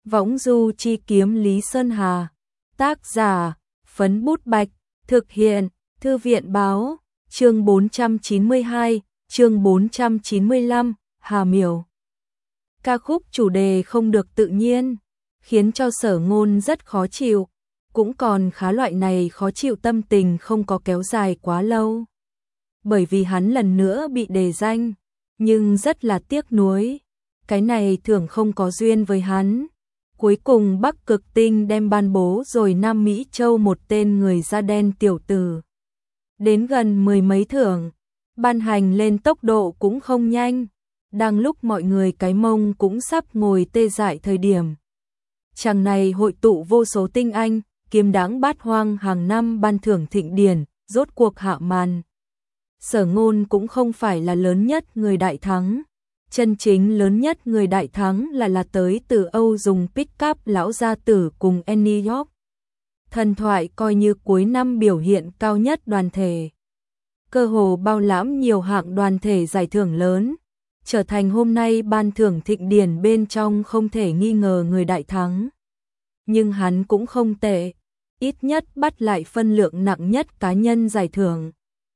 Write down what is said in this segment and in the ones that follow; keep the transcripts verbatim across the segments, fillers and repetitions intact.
Võng du chi kiếm Lý Sơn Hà. Tác giả, Phấn Bút Bạch. Thực hiện, Thư viện Báo. Chương bốn trăm chín mươi hai, chương bốn trăm chín mươi lăm, Hà Miểu. Ca khúc chủ đề không được tự nhiên, khiến cho Sở Ngôn rất khó chịu. Cũng còn khá, loại này khó chịu tâm tình không có kéo dài quá lâu. Bởi vì hắn lần nữa bị đề danh, nhưng rất là tiếc nuối. Cái này thường không có duyên với hắn. Cuối cùng Bắc Cực Tinh đem ban bố rồi Nam Mỹ Châu một tên người da đen tiểu tử. Đến gần mười mấy thưởng, ban hành lên tốc độ cũng không nhanh. Đang lúc mọi người cái mông cũng sắp ngồi tê dại thời điểm. Chàng này hội tụ vô số tinh anh, kiếm đáng bát hoang hàng năm ban thưởng thịnh điển, rốt cuộc hạ màn. Sở Ngôn cũng không phải là lớn nhất người đại thắng. Chân chính lớn nhất người đại thắng là là tới từ Âu dùng pick-up lão gia tử cùng Annie York. Thần thoại coi như cuối năm biểu hiện cao nhất đoàn thể. Cơ hồ bao lãm nhiều hạng đoàn thể giải thưởng lớn, trở thành hôm nay ban thưởng thịnh điển bên trong không thể nghi ngờ người đại thắng. Nhưng hắn cũng không tệ, ít nhất bắt lại phân lượng nặng nhất cá nhân giải thưởng.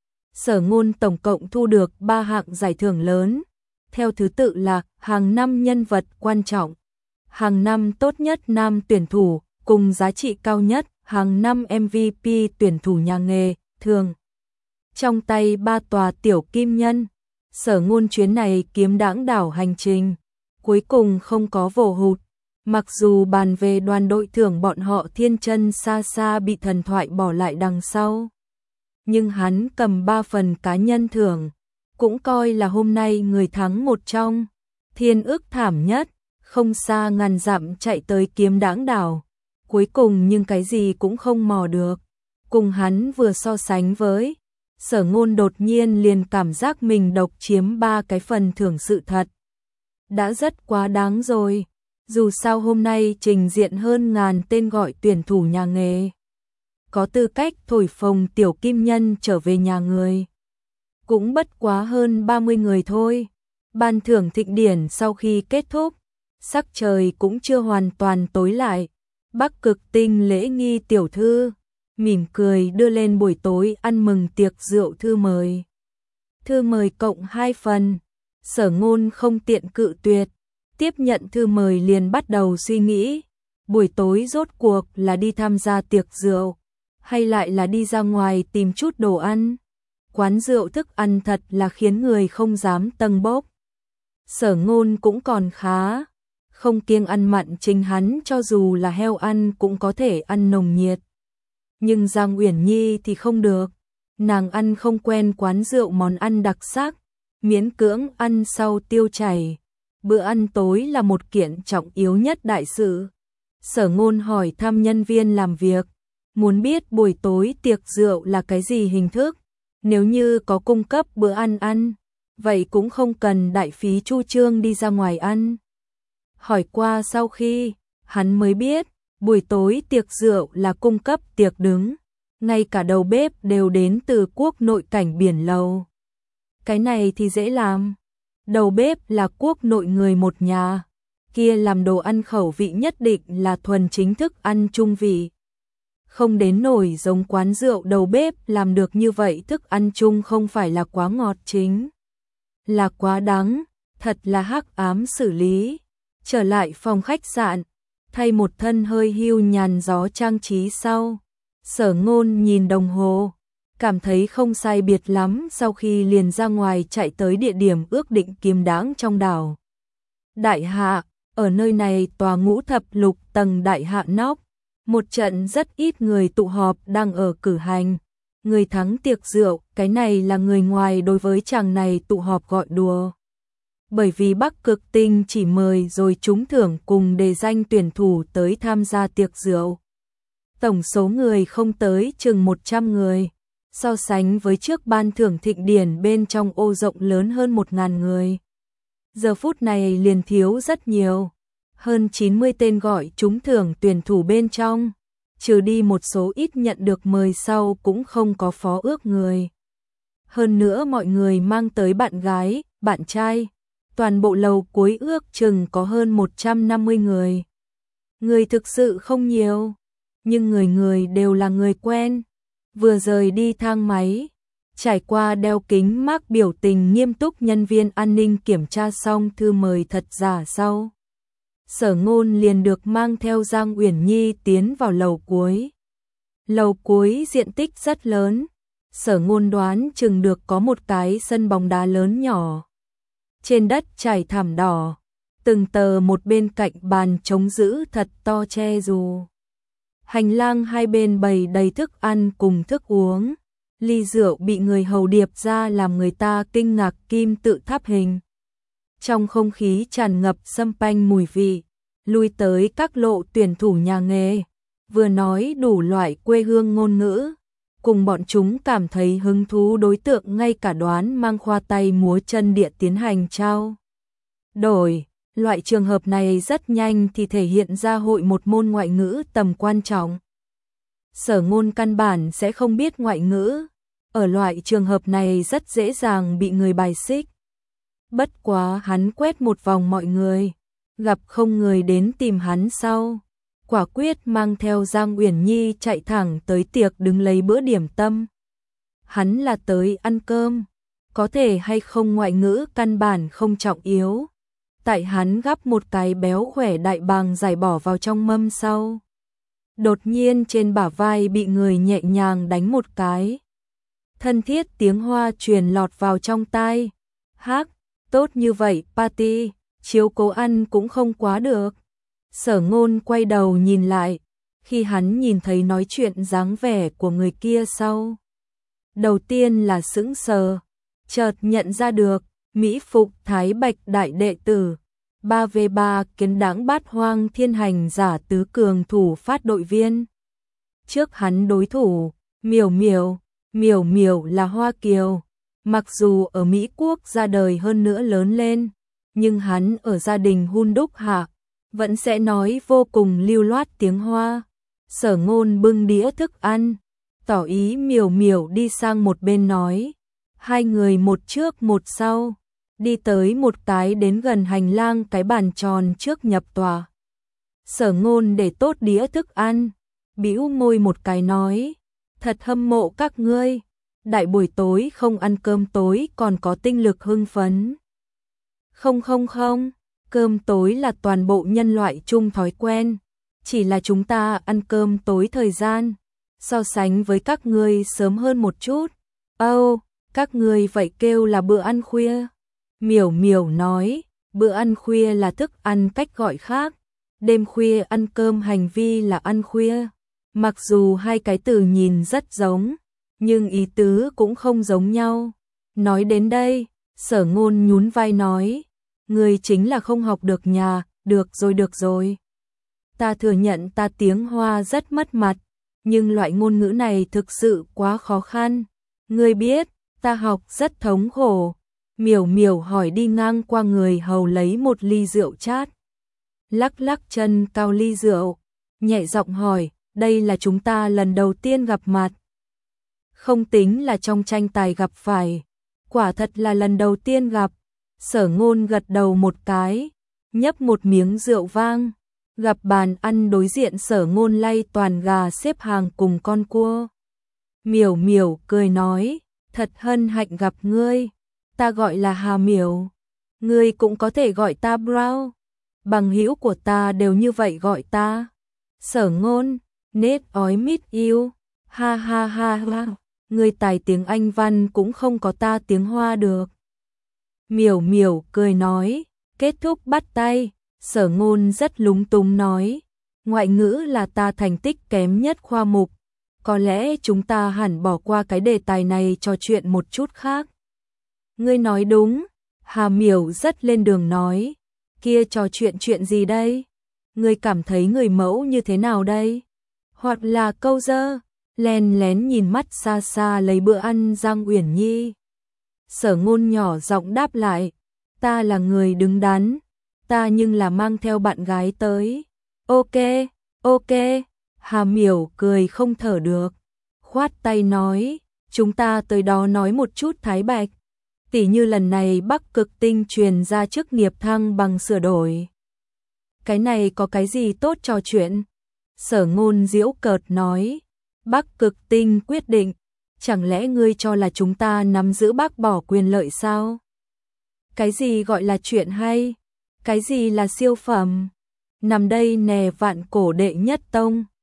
Sở Ngôn tổng cộng thu được ba hạng giải thưởng lớn, theo thứ tự là hàng năm nhân vật quan trọng, hàng năm tốt nhất nam tuyển thủ, cùng giá trị cao nhất, hàng năm em vê pê tuyển thủ nhà nghề, thường. Trong tay ba tòa tiểu kim nhân, Sở Ngôn chuyến này kiếm đãng đảo hành trình, cuối cùng không có vồ hụt. Mặc dù bàn về đoàn đội thưởng bọn họ thiên chân xa xa bị thần thoại bỏ lại đằng sau, nhưng hắn cầm ba phần cá nhân thưởng, cũng coi là hôm nay người thắng một trong. Thiên ức thảm nhất, không xa ngàn dặm chạy tới kiếm đãng đảo, cuối cùng nhưng cái gì cũng không mò được. Cùng hắn vừa so sánh với, Sở Ngôn đột nhiên liền cảm giác mình độc chiếm ba cái phần thưởng sự thật. Đã rất quá đáng rồi, dù sao hôm nay trình diện hơn ngàn tên gọi tuyển thủ nhà nghề. Có tư cách thổi phồng tiểu kim nhân trở về nhà người. Cũng bất quá hơn ba mươi người thôi. Ban thưởng thịnh điển sau khi kết thúc, sắc trời cũng chưa hoàn toàn tối lại. Bắc Cực Tinh lễ nghi tiểu thư mỉm cười đưa lên buổi tối ăn mừng tiệc rượu thư mời. Thư mời cộng hai phần, Sở Ngôn không tiện cự tuyệt, tiếp nhận thư mời liền bắt đầu suy nghĩ, buổi tối rốt cuộc là đi tham gia tiệc rượu, hay lại là đi ra ngoài tìm chút đồ ăn. Quán rượu thức ăn thật là khiến người không dám tâng bốc. Sở Ngôn cũng còn khá, không kiêng ăn mặn, chính hắn cho dù là heo ăn cũng có thể ăn nồng nhiệt. Nhưng Giang Uyển Nhi thì không được, nàng ăn không quen quán rượu món ăn đặc sắc, miễn cưỡng ăn sau tiêu chảy. Bữa ăn tối là một kiện trọng yếu nhất đại sự. Sở Ngôn hỏi thăm nhân viên làm việc, muốn biết buổi tối tiệc rượu là cái gì hình thức. Nếu như có cung cấp bữa ăn ăn, vậy cũng không cần đại phí chu trương đi ra ngoài ăn. Hỏi qua sau khi, hắn mới biết, buổi tối tiệc rượu là cung cấp tiệc đứng, ngay cả đầu bếp đều đến từ quốc nội cảnh biển lầu. Cái này thì dễ làm. Đầu bếp là quốc nội người một nhà, kia làm đồ ăn khẩu vị nhất định là thuần chính thức ăn trung vị. Không đến nổi giống quán rượu đầu bếp làm được như vậy, thức ăn chung không phải là quá ngọt chính, là quá đắng, thật là hắc ám xử lý. Trở lại phòng khách sạn, thay một thân hơi hưu nhàn gió trang trí sau, Sở Ngôn nhìn đồng hồ, cảm thấy không sai biệt lắm, sau khi liền ra ngoài chạy tới địa điểm ước định kiếm đãng trong đảo. Đại hạ, ở nơi này tòa ngũ thập lục tầng đại hạ nóc, một trận rất ít người tụ họp đang ở cử hành. Người thắng tiệc rượu, cái này là người ngoài đối với chàng này tụ họp gọi đùa. Bởi vì Bắc Cực Tinh chỉ mời rồi trúng thưởng cùng đề danh tuyển thủ tới tham gia tiệc rượu. Tổng số người không tới chừng một trăm người. So sánh với trước ban thưởng thịnh điển bên trong ô rộng lớn hơn một ngàn người. Giờ phút này liền thiếu rất nhiều. Hơn chín mươi tên gọi trúng thưởng tuyển thủ bên trong, trừ đi một số ít nhận được mời sau cũng không có phó ước người. Hơn nữa mọi người mang tới bạn gái, bạn trai. Toàn bộ lầu cuối ước chừng có hơn một trăm năm mươi người. Người thực sự không nhiều, nhưng người người đều là người quen. Vừa rời đi thang máy, trải qua đeo kính mác biểu tình nghiêm túc nhân viên an ninh kiểm tra xong thư mời thật giả sau. Sở Ngôn liền được mang theo Giang Uyển Nhi tiến vào lầu cuối. Lầu cuối diện tích rất lớn, Sở Ngôn đoán chừng được có một cái sân bóng đá lớn nhỏ. Trên đất trải thảm đỏ, từng tờ một bên cạnh bàn trống giữ thật to che dù. Hành lang hai bên bày đầy thức ăn cùng thức uống, ly rượu bị người hầu điệp ra làm người ta kinh ngạc kim tự tháp hình. Trong không khí tràn ngập sâm panh mùi vị, lui tới các lộ tuyển thủ nhà nghề, vừa nói đủ loại quê hương ngôn ngữ, cùng bọn chúng cảm thấy hứng thú đối tượng ngay cả đoán mang khoa tay múa chân địa tiến hành trao đổi. Loại trường hợp này rất nhanh thì thể hiện ra hội một môn ngoại ngữ tầm quan trọng. Sở Ngôn căn bản sẽ không biết ngoại ngữ, ở loại trường hợp này rất dễ dàng bị người bài xích. Bất quá hắn quét một vòng mọi người, gặp không người đến tìm hắn sau, quả quyết mang theo Giang Uyển Nhi chạy thẳng tới tiệc đứng lấy bữa điểm tâm. Hắn là tới ăn cơm, có thể hay không ngoại ngữ căn bản không trọng yếu. Tại hắn gắp một cái béo khỏe đại bàng giải bỏ vào trong mâm sau. Đột nhiên trên bả vai bị người nhẹ nhàng đánh một cái. Thân thiết tiếng Hoa truyền lọt vào trong tai. Hắc, tốt như vậy, party, chiếu cố ăn cũng không quá được. Sở Ngôn quay đầu nhìn lại, khi hắn nhìn thấy nói chuyện dáng vẻ của người kia sau. Đầu tiên là sững sờ, chợt nhận ra được, Mỹ Phục Thái Bạch đại đệ tử, ba vê ba kiến đãng bát hoang thiên hành giả tứ cường thủ phát đội viên. Trước hắn đối thủ, Miểu Miểu, Miểu Miểu là Hoa Kiều, mặc dù ở Mỹ Quốc ra đời hơn nữa lớn lên, nhưng hắn ở gia đình hun đúc hạ, vẫn sẽ nói vô cùng lưu loát tiếng Hoa. Sở Ngôn bưng đĩa thức ăn, tỏ ý Miểu Miểu đi sang một bên nói, hai người một trước một sau. Đi tới một cái đến gần hành lang cái bàn tròn trước nhập tòa. Sở Ngôn để tốt đĩa thức ăn, bĩu môi một cái nói, thật hâm mộ các ngươi, đại buổi tối không ăn cơm tối còn có tinh lực hưng phấn. Không không không, cơm tối là toàn bộ nhân loại chung thói quen, chỉ là chúng ta ăn cơm tối thời gian, so sánh với các ngươi sớm hơn một chút. Âu, oh, các ngươi vậy kêu là bữa ăn khuya. Miểu Miểu nói, bữa ăn khuya là thức ăn cách gọi khác, đêm khuya ăn cơm hành vi là ăn khuya. Mặc dù hai cái từ nhìn rất giống, nhưng ý tứ cũng không giống nhau. Nói đến đây, Sở Ngôn nhún vai nói, người chính là không học được nhà, được rồi được rồi. Ta thừa nhận ta tiếng Hoa rất mất mặt, nhưng loại ngôn ngữ này thực sự quá khó khăn. Ngươi biết, ta học rất thống khổ. Miểu Miểu hỏi đi ngang qua người hầu lấy một ly rượu chát. Lắc lắc chân cao ly rượu, nhẹ giọng hỏi, đây là chúng ta lần đầu tiên gặp mặt. Không tính là trong tranh tài gặp phải, quả thật là lần đầu tiên gặp. Sở Ngôn gật đầu một cái, nhấp một miếng rượu vang, gặp bàn ăn đối diện Sở Ngôn lay toàn gà xếp hàng cùng con cua. Miểu Miểu cười nói, thật hân hạnh gặp ngươi. Ta gọi là Hà Miểu, ngươi cũng có thể gọi ta Brown, bằng hữu của ta đều như vậy gọi ta. Sở Ngôn, nết ói mít yêu, ha ha ha ha, ngươi tài tiếng Anh văn cũng không có ta tiếng Hoa được. Miểu Miểu cười nói, kết thúc bắt tay. Sở Ngôn rất lúng túng nói, ngoại ngữ là ta thành tích kém nhất khoa mục, có lẽ chúng ta hẳn bỏ qua cái đề tài này trò chuyện một chút khác. Ngươi nói đúng, Hà Miểu rất lên đường nói, kia trò chuyện chuyện gì đây? Ngươi cảm thấy người mẫu như thế nào đây? Hoặc là câu dơ, len lén nhìn mắt xa xa lấy bữa ăn Giang Uyển Nhi. Sở Ngôn nhỏ giọng đáp lại, ta là người đứng đắn, ta nhưng là mang theo bạn gái tới. Ok, ok, Hà Miểu cười không thở được, khoát tay nói, chúng ta tới đó nói một chút Thái Bạch. Tỉ như lần này Bắc Cực Tinh truyền ra chức nghiệp thăng bằng sửa đổi. cái này có cái gì tốt trò chuyện? Sở Ngôn giễu cợt nói, Bắc Cực Tinh quyết định, chẳng lẽ ngươi cho là chúng ta nắm giữ bác bỏ quyền lợi sao? Cái gì gọi là chuyện hay? Cái gì là siêu phẩm? Nằm đây nè vạn cổ đệ nhất tông,